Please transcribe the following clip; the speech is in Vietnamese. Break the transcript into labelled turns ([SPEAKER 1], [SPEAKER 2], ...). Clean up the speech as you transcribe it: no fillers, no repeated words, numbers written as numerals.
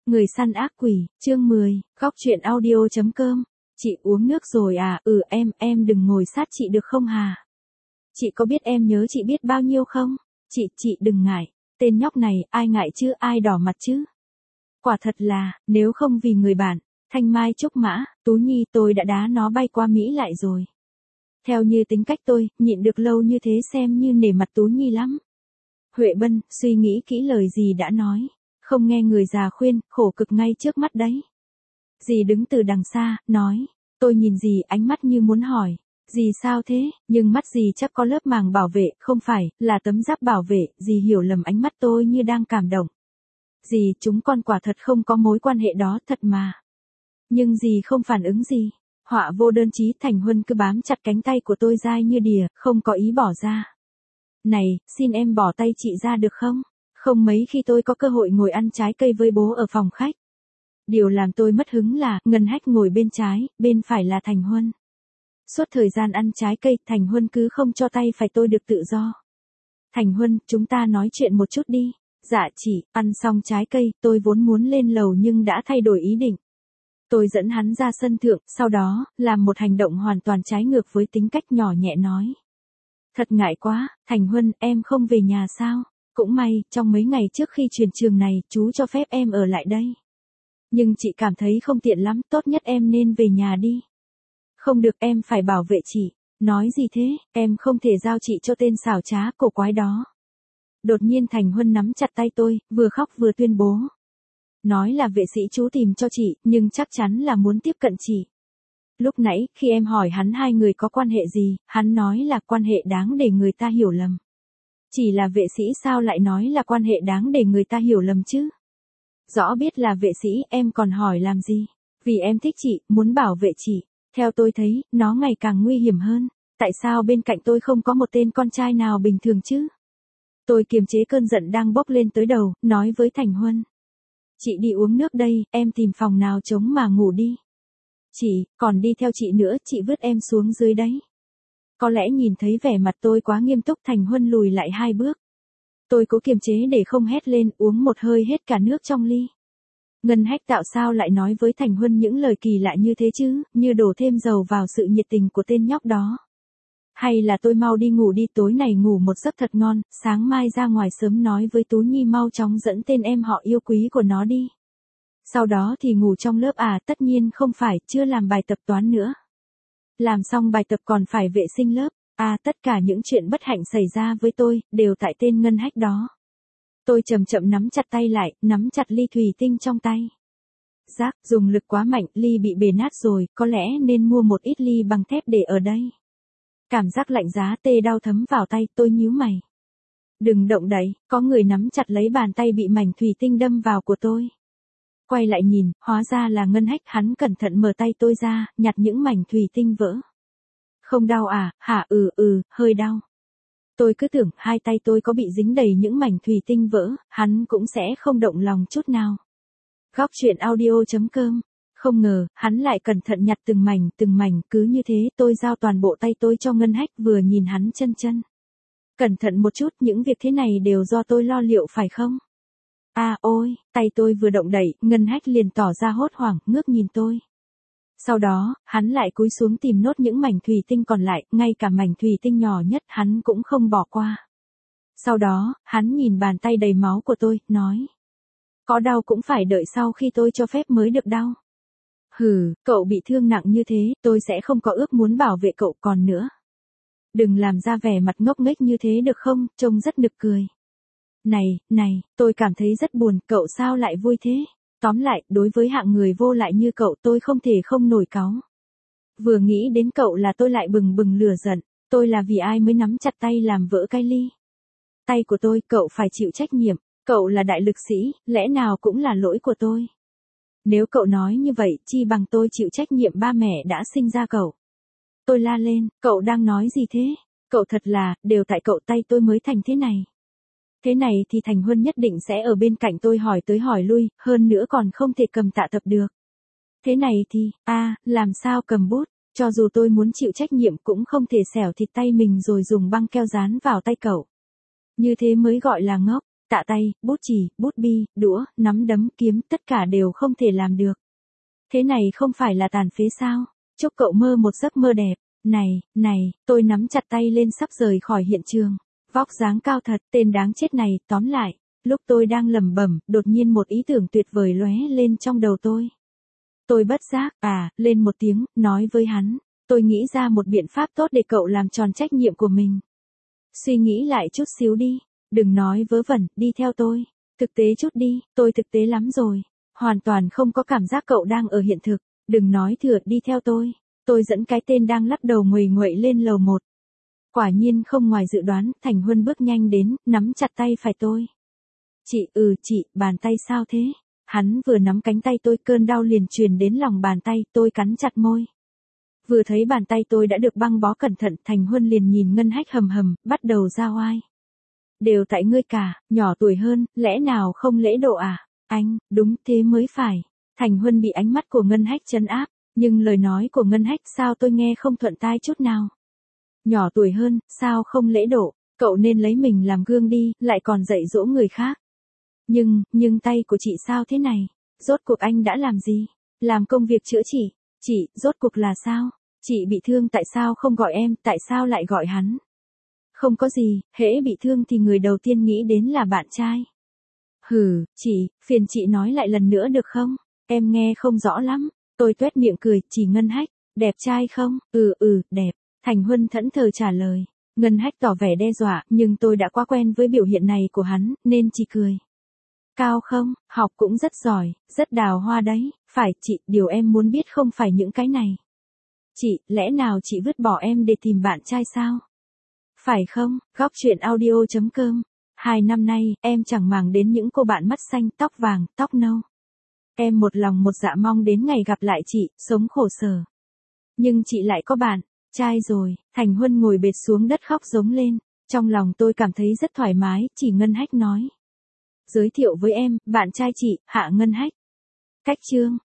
[SPEAKER 1] Người săn ác quỷ, chương 10, góc truyện audio.com. Chị uống nước rồi à? Em đừng ngồi sát chị được không hà? Chị có biết em nhớ chị biết bao nhiêu không? Chị đừng ngại, tên nhóc này, ai ngại chứ, ai đỏ mặt chứ? Quả thật là, nếu không vì người bạn, Thanh Mai Trúc Mã, Tú Nhi tôi đã đá nó bay qua Mỹ lại rồi. Theo như tính cách tôi, nhịn được lâu như thế xem như nể mặt Tú Nhi lắm. Huệ Bân, suy nghĩ kỹ lời gì đã nói. Không nghe người già khuyên, khổ cực ngay trước mắt đấy. Dì đứng từ đằng xa, nói. Tôi nhìn dì ánh mắt như muốn hỏi. Dì sao thế? Nhưng mắt dì chắc có lớp màng bảo vệ, không phải, là tấm giáp bảo vệ. Dì hiểu lầm ánh mắt tôi như đang cảm động. Dì, chúng con quả thật không có mối quan hệ đó thật mà. Nhưng dì không phản ứng gì. Họa vô đơn chí. Thành Huân cứ bám chặt cánh tay của tôi dai như đìa, không có ý bỏ ra. Này, xin em bỏ tay chị ra được không? Không mấy khi tôi có cơ hội ngồi ăn trái cây với bố ở phòng khách. Điều làm tôi mất hứng là, Ngân Hách ngồi bên trái, bên phải là Thành Huân. Suốt thời gian ăn trái cây, Thành Huân cứ không cho tay phải tôi được tự do. Thành Huân, chúng ta nói chuyện một chút đi. Dạ chị, ăn xong trái cây, tôi vốn muốn lên lầu nhưng đã thay đổi ý định. Tôi dẫn hắn ra sân thượng, sau đó, làm một hành động hoàn toàn trái ngược với tính cách nhỏ nhẹ nói. Thật ngại quá, Thành Huân, em không về nhà sao? Cũng may, trong mấy ngày trước khi chuyển trường này, chú cho phép em ở lại đây. Nhưng chị cảm thấy không tiện lắm, tốt nhất em nên về nhà đi. Không được, em phải bảo vệ chị. Nói gì thế, em không thể giao chị cho tên xảo trá cổ quái đó. Đột nhiên Thành Huân nắm chặt tay tôi, vừa khóc vừa tuyên bố. Nói là vệ sĩ chú tìm cho chị, nhưng chắc chắn là muốn tiếp cận chị. Lúc nãy, khi em hỏi hắn hai người có quan hệ gì, hắn nói là quan hệ đáng để người ta hiểu lầm. Chỉ là vệ sĩ sao lại nói là quan hệ đáng để người ta hiểu lầm chứ? Rõ biết là vệ sĩ, em còn hỏi làm gì? Vì em thích chị, muốn bảo vệ chị. Theo tôi thấy, nó ngày càng nguy hiểm hơn. Tại sao bên cạnh tôi không có một tên con trai nào bình thường chứ? Tôi kiềm chế cơn giận đang bốc lên tới đầu, nói với Thành Huân. Chị đi uống nước đây, em tìm phòng nào trống mà ngủ đi. Chị, còn đi theo chị nữa, chị vứt em xuống dưới đấy. Có lẽ nhìn thấy vẻ mặt tôi quá nghiêm túc, Thành Huân lùi lại 2 bước. Tôi cố kiềm chế để không hét lên, uống một hơi hết cả nước trong ly. Ngân Hách tạo sao lại nói với Thành Huân những lời kỳ lạ như thế chứ, như đổ thêm dầu vào sự nhiệt tình của tên nhóc đó. Hay là tôi mau đi ngủ đi, tối này ngủ một giấc thật ngon, sáng mai ra ngoài sớm nói với Tú Nhi mau chóng dẫn tên em họ yêu quý của nó đi. Sau đó thì ngủ trong lớp à? Tất nhiên không phải, chưa làm bài tập toán nữa. Làm xong bài tập còn phải vệ sinh lớp. À, tất cả những chuyện bất hạnh xảy ra với tôi, đều tại tên Ngân Hách đó. Tôi chậm chậm nắm chặt tay lại, nắm chặt ly thủy tinh trong tay. Rác, dùng lực quá mạnh, ly bị bể nát rồi, có lẽ nên mua một ít ly bằng thép để ở đây. Cảm giác lạnh giá tê đau thấm vào tay, tôi nhíu mày. Đừng động đậy, có người nắm chặt lấy bàn tay bị mảnh thủy tinh đâm vào của tôi. Quay lại nhìn, hóa ra là Ngân Hách, hắn cẩn thận mở tay tôi ra, nhặt những mảnh thủy tinh vỡ. Không đau à, hả? Hơi đau. Tôi cứ tưởng hai tay tôi có bị dính đầy những mảnh thủy tinh vỡ, hắn cũng sẽ không động lòng chút nào. Góc truyện audio.com. Không ngờ, hắn lại cẩn thận nhặt từng mảnh, cứ như thế tôi giao toàn bộ tay tôi cho Ngân Hách, vừa nhìn hắn chân. Cẩn thận một chút, những việc thế này đều do tôi lo liệu phải không? À ôi, tay tôi vừa động đậy, Ngân Hách liền tỏ ra hốt hoảng, ngước nhìn tôi. Sau đó, hắn lại cúi xuống tìm nốt những mảnh thủy tinh còn lại, ngay cả mảnh thủy tinh nhỏ nhất hắn cũng không bỏ qua. Sau đó, hắn nhìn bàn tay đầy máu của tôi, nói. Có đau cũng phải đợi sau khi tôi cho phép mới được đau. Hừ, cậu bị thương nặng như thế, tôi sẽ không có ước muốn bảo vệ cậu còn nữa. Đừng làm ra vẻ mặt ngốc nghếch như thế được không, trông rất nực cười. Này, tôi cảm thấy rất buồn, cậu sao lại vui thế? Tóm lại, đối với hạng người vô lại như cậu tôi không thể không nổi cáu. Vừa nghĩ đến cậu là tôi lại bừng bừng lửa giận, tôi là vì ai mới nắm chặt tay làm vỡ cái ly. Tay của tôi, cậu phải chịu trách nhiệm, cậu là đại lực sĩ, lẽ nào cũng là lỗi của tôi. Nếu cậu nói như vậy, chi bằng tôi chịu trách nhiệm ba mẹ đã sinh ra cậu. Tôi la lên, cậu đang nói gì thế? Cậu thật là, đều tại cậu tay tôi mới thành thế này. Thế này thì Thành Huân nhất định sẽ ở bên cạnh tôi hỏi tới hỏi lui, hơn nữa còn không thể cầm tạ tập được. Thế này thì, làm sao cầm bút, cho dù tôi muốn chịu trách nhiệm cũng không thể xẻo thịt tay mình rồi dùng băng keo dán vào tay cậu. Như thế mới gọi là ngốc, tạ tay, bút chì, bút bi, đũa, nắm đấm, kiếm, tất cả đều không thể làm được. Thế này không phải là tàn phế sao? Chúc cậu mơ một giấc mơ đẹp. Này, tôi nắm chặt tay lên sắp rời khỏi hiện trường. Vóc dáng cao thật, tên đáng chết này, tóm lại. Lúc tôi đang lẩm bẩm, đột nhiên một ý tưởng tuyệt vời lóe lên trong đầu tôi. Tôi bất giác, lên một tiếng, nói với hắn. Tôi nghĩ ra một biện pháp tốt để cậu làm tròn trách nhiệm của mình. Suy nghĩ lại chút xíu đi. Đừng nói vớ vẩn, đi theo tôi. Thực tế chút đi, tôi thực tế lắm rồi. Hoàn toàn không có cảm giác cậu đang ở hiện thực. Đừng nói thừa, đi theo tôi. Tôi dẫn cái tên đang lắc đầu nguầy nguậy lên lầu 1. Quả nhiên không ngoài dự đoán, Thành Huân bước nhanh đến, nắm chặt tay phải tôi. Chị, bàn tay sao thế? Hắn vừa nắm cánh tay tôi, cơn đau liền truyền đến lòng bàn tay, tôi cắn chặt môi. Vừa thấy bàn tay tôi đã được băng bó cẩn thận, Thành Huân liền nhìn Ngân Hách hầm hầm, bắt đầu ra oai. Đều tại ngươi cả, nhỏ tuổi hơn, lẽ nào không lễ độ à? Anh, đúng thế mới phải. Thành Huân bị ánh mắt của Ngân Hách trấn áp, nhưng lời nói của Ngân Hách sao tôi nghe không thuận tai chút nào. Nhỏ tuổi hơn, sao không lễ độ, cậu nên lấy mình làm gương đi, lại còn dạy dỗ người khác. Nhưng tay của chị sao thế này? Rốt cuộc anh đã làm gì? Làm công việc chữa trị. Chị, rốt cuộc là sao? Chị bị thương tại sao không gọi em, tại sao lại gọi hắn? Không có gì, hễ bị thương thì người đầu tiên nghĩ đến là bạn trai. Hừ, chị, phiền chị nói lại lần nữa được không? Em nghe không rõ lắm. Tôi tuét miệng cười, chỉ Ngân Hách, đẹp trai không? Đẹp. Thành Huân thẫn thờ trả lời. Ngân Hách tỏ vẻ đe dọa, nhưng tôi đã quá quen với biểu hiện này của hắn, nên chỉ cười. Cao không, học cũng rất giỏi, rất đào hoa đấy, phải chị, điều em muốn biết không phải những cái này. Chị, lẽ nào chị vứt bỏ em để tìm bạn trai sao? Phải không, Góc Chuyện Audio.com. 2 năm nay, em chẳng màng đến những cô bạn mắt xanh, tóc vàng, tóc nâu. Em một lòng một dạ mong đến ngày gặp lại chị, sống khổ sở. Nhưng chị lại có bạn trai rồi, Thành Huân ngồi bệt xuống đất khóc giống lên. Trong lòng tôi cảm thấy rất thoải mái, chỉ Ngân Hách nói. Giới thiệu với em, bạn trai chị, Hạ Ngân Hách. Cách chương.